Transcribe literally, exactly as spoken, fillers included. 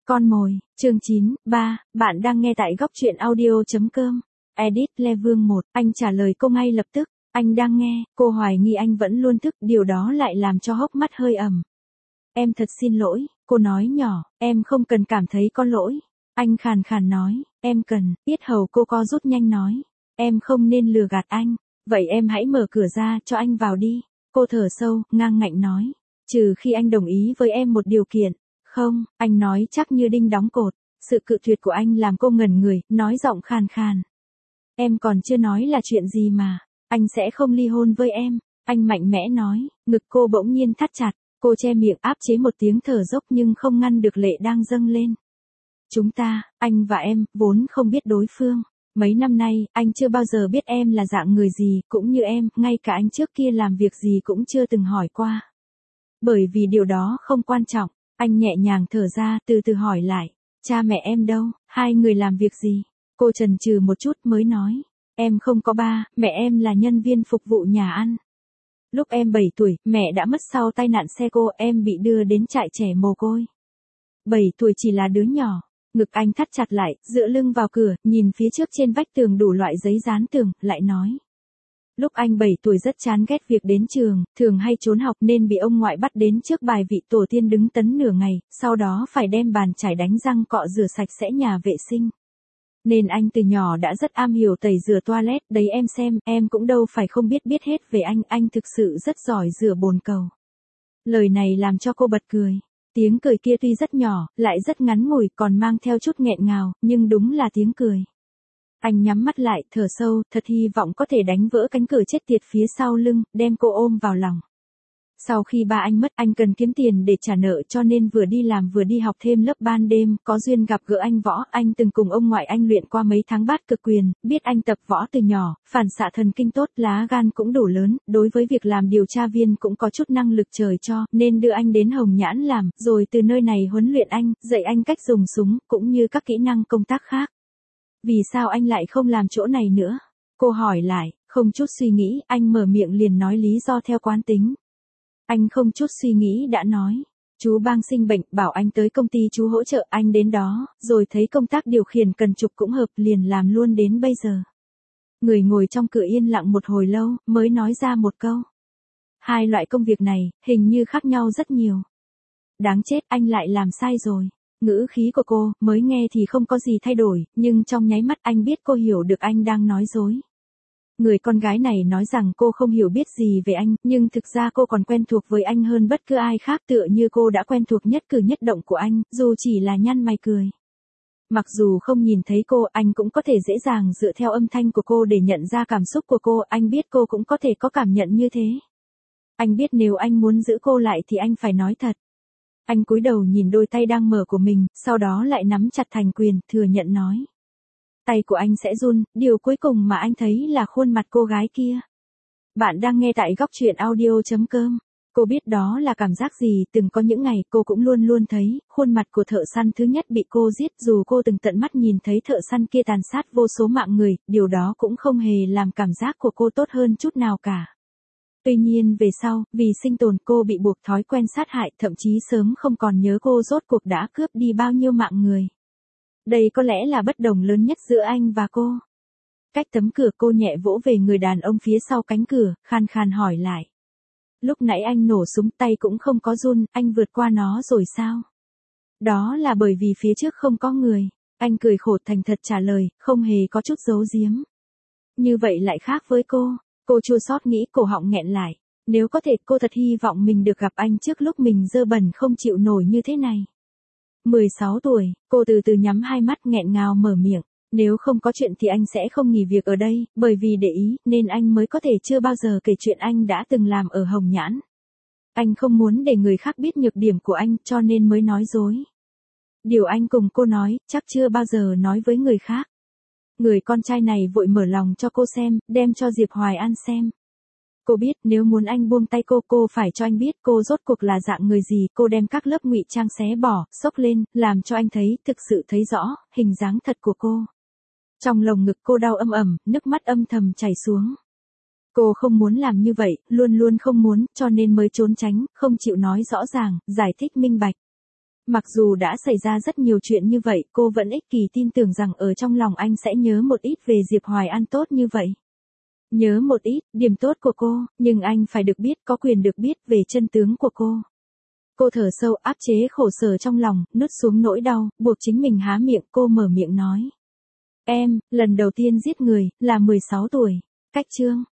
Con mồi, chương chín, ba, bạn đang nghe tại góc truyện audio.com. Edit Lê Vương một, anh trả lời cô ngay lập tức, anh đang nghe, cô hoài nghi anh vẫn luôn thức, điều đó lại làm cho hốc mắt hơi ẩm. Em thật xin lỗi, cô nói nhỏ, em không cần cảm thấy có lỗi. Anh khàn khàn nói, em cần, yết hầu cô co rút nhanh nói, em không nên lừa gạt anh, vậy em hãy mở cửa ra cho anh vào đi. Cô thở sâu, ngang ngạnh nói, trừ khi anh đồng ý với em một điều kiện. Không, anh nói chắc như đinh đóng cột, sự cự tuyệt của anh làm cô ngẩn người, nói giọng khàn khàn. Em còn chưa nói là chuyện gì mà, anh sẽ không ly hôn với em, anh mạnh mẽ nói, ngực cô bỗng nhiên thắt chặt, cô che miệng áp chế một tiếng thở dốc nhưng không ngăn được lệ đang dâng lên. Chúng ta, anh và em, vốn không biết đối phương. Mấy năm nay, anh chưa bao giờ biết em là dạng người gì, cũng như em, ngay cả anh trước kia làm việc gì cũng chưa từng hỏi qua. Bởi vì điều đó không quan trọng. Anh nhẹ nhàng thở ra, từ từ hỏi lại, cha mẹ em đâu, hai người làm việc gì? Cô chần chừ một chút mới nói, em không có ba, mẹ em là nhân viên phục vụ nhà ăn. Lúc em bảy tuổi, mẹ đã mất sau tai nạn xe cô, em bị đưa đến trại trẻ mồ côi. bảy tuổi chỉ là đứa nhỏ, ngực anh thắt chặt lại, dựa lưng vào cửa, nhìn phía trước trên vách tường đủ loại giấy dán tường, lại nói. Lúc anh bảy tuổi rất chán ghét việc đến trường, thường hay trốn học nên bị ông ngoại bắt đến trước bài vị tổ tiên đứng tấn nửa ngày, sau đó phải đem bàn chải đánh răng cọ rửa sạch sẽ nhà vệ sinh. Nên anh từ nhỏ đã rất am hiểu tẩy rửa toilet, đấy em xem, em cũng đâu phải không biết biết hết về anh, anh thực sự rất giỏi rửa bồn cầu. Lời này làm cho cô bật cười. Tiếng cười kia tuy rất nhỏ, lại rất ngắn ngủi, còn mang theo chút nghẹn ngào, nhưng đúng là tiếng cười. Anh nhắm mắt lại, thở sâu, thật hy vọng có thể đánh vỡ cánh cửa chết tiệt phía sau lưng, đem cô ôm vào lòng. Sau khi ba anh mất, anh cần kiếm tiền để trả nợ cho nên vừa đi làm vừa đi học thêm lớp ban đêm, có duyên gặp gỡ anh Võ, anh từng cùng ông ngoại anh luyện qua mấy tháng bát cực quyền, biết anh tập võ từ nhỏ, phản xạ thần kinh tốt, lá gan cũng đủ lớn, đối với việc làm điều tra viên cũng có chút năng lực trời cho, nên đưa anh đến Hồng Nhãn làm, rồi từ nơi này huấn luyện anh, dạy anh cách dùng súng, cũng như các kỹ năng công tác khác. Vì sao anh lại không làm chỗ này nữa? Cô hỏi lại, không chút suy nghĩ, anh mở miệng liền nói lý do theo quán tính. Anh không chút suy nghĩ đã nói, chú Bang sinh bệnh, bảo anh tới công ty chú hỗ trợ, anh đến đó, rồi thấy công tác điều khiển cần trục cũng hợp, liền làm luôn đến bây giờ. Người ngồi trong cửa yên lặng một hồi lâu, mới nói ra một câu. Hai loại công việc này, hình như khác nhau rất nhiều. Đáng chết, anh lại làm sai rồi. Ngữ khí của cô, mới nghe thì không có gì thay đổi, nhưng trong nháy mắt anh biết cô hiểu được anh đang nói dối. Người con gái này nói rằng cô không hiểu biết gì về anh, nhưng thực ra cô còn quen thuộc với anh hơn bất cứ ai khác, tựa như cô đã quen thuộc nhất cử nhất động của anh, dù chỉ là nhăn mày cười. Mặc dù không nhìn thấy cô, anh cũng có thể dễ dàng dựa theo âm thanh của cô để nhận ra cảm xúc của cô, anh biết cô cũng có thể có cảm nhận như thế. Anh biết nếu anh muốn giữ cô lại thì anh phải nói thật. Anh cúi đầu nhìn đôi tay đang mở của mình, sau đó lại nắm chặt thành quyền, thừa nhận nói. Tay của anh sẽ run, điều cuối cùng mà anh thấy là khuôn mặt cô gái kia. Bạn đang nghe tại góc truyện audio.com. Cô biết đó là cảm giác gì, từng có những ngày cô cũng luôn luôn thấy, khuôn mặt của thợ săn thứ nhất bị cô giết, dù cô từng tận mắt nhìn thấy thợ săn kia tàn sát vô số mạng người, điều đó cũng không hề làm cảm giác của cô tốt hơn chút nào cả. Tuy nhiên về sau, vì sinh tồn cô bị buộc thói quen sát hại, thậm chí sớm không còn nhớ cô rốt cuộc đã cướp đi bao nhiêu mạng người. Đây có lẽ là bất đồng lớn nhất giữa anh và cô. Cách tấm cửa cô nhẹ vỗ về người đàn ông phía sau cánh cửa, khan khan hỏi lại. Lúc nãy anh nổ súng tay cũng không có run, anh vượt qua nó rồi sao? Đó là bởi vì phía trước không có người. Anh cười khổ thành thật trả lời, không hề có chút giấu giếm. Như vậy lại khác với cô. Cô chua xót nghĩ, cổ họng nghẹn lại. Nếu có thể cô thật hy vọng mình được gặp anh trước lúc mình dơ bẩn không chịu nổi như thế này. mười sáu tuổi, cô từ từ nhắm hai mắt nghẹn ngào mở miệng. Nếu không có chuyện thì anh sẽ không nghỉ việc ở đây, bởi vì để ý, nên anh mới có thể chưa bao giờ kể chuyện anh đã từng làm ở Hồng Nhãn. Anh không muốn để người khác biết nhược điểm của anh, cho nên mới nói dối. Điều anh cùng cô nói, chắc chưa bao giờ nói với người khác. Người con trai này vội mở lòng cho cô xem, đem cho Diệp Hoài An xem. Cô biết nếu muốn anh buông tay cô, cô phải cho anh biết cô rốt cuộc là dạng người gì. Cô đem các lớp ngụy trang xé bỏ, xốc lên, làm cho anh thấy, thực sự thấy rõ, hình dáng thật của cô. Trong lồng ngực cô đau âm ẩm, nước mắt âm thầm chảy xuống. Cô không muốn làm như vậy, luôn luôn không muốn, cho nên mới trốn tránh, không chịu nói rõ ràng, giải thích minh bạch. Mặc dù đã xảy ra rất nhiều chuyện như vậy, cô vẫn ích kỷ tin tưởng rằng ở trong lòng anh sẽ nhớ một ít về Diệp Hoài An tốt như vậy. Nhớ một ít, điểm tốt của cô, nhưng anh phải được biết, có quyền được biết về chân tướng của cô. Cô thở sâu áp chế khổ sở trong lòng, nuốt xuống nỗi đau, buộc chính mình há miệng, cô mở miệng nói. Em, lần đầu tiên giết người, là mười sáu tuổi. Cách chương.